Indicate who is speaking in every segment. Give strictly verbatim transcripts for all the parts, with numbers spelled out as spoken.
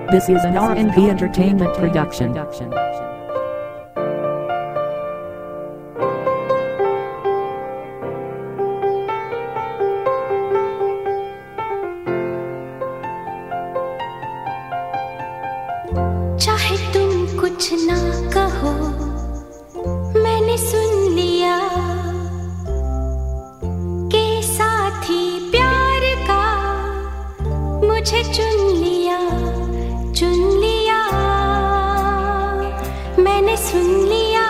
Speaker 1: This is an R and B entertainment production.
Speaker 2: चाहे तुम कुछ ना कहो, मैंने सुन लिया के साथी प्यार का मुझे चुन लिया, चुन लिया, मैंने सुन लिया।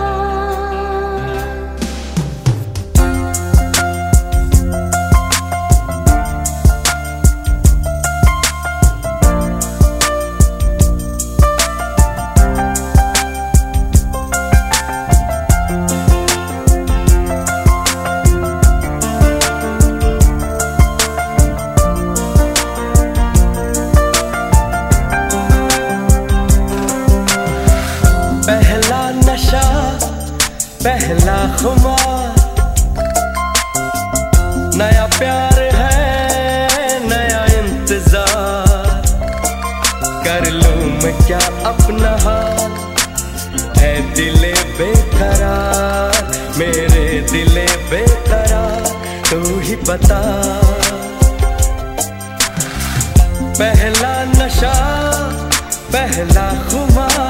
Speaker 3: पहला नशा, पहला खुमार, नया प्यार है, नया इंतजार। कर लूं मैं क्या अपना हाल, है दिले बेकरार, मेरे दिले बेकरार, तू ही बता। पहला नशा, पहला खुमार,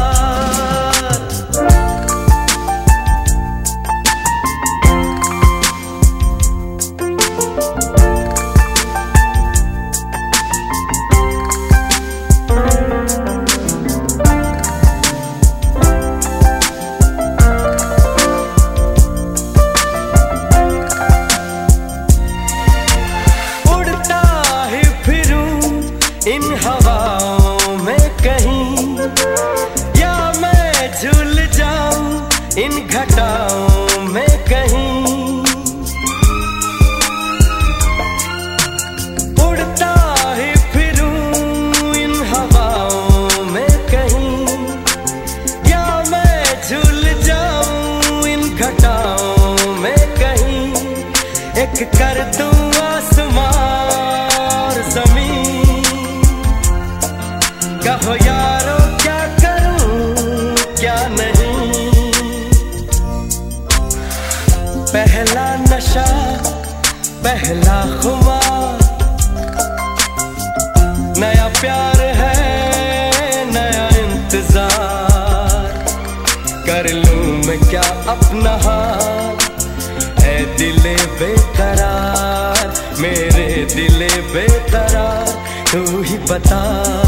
Speaker 3: इन हवाओं में कहीं, या मैं झूल जाऊं इन घटाओं में कहीं। उड़ता ही फिरूं इन हवाओं में कहीं, या मैं झूल जाऊं इन घटाओं में कहीं। एक कर दूं आसमां और ज़मीन, कहो यारो क्या करूं क्या नहीं। पहला नशा, पहला खुमार, नया प्यार है, नया इंतजार। कर लूं मैं क्या अपना हाल, है दिले बेकरार, मेरे दिले बेकरार, तू ही बता।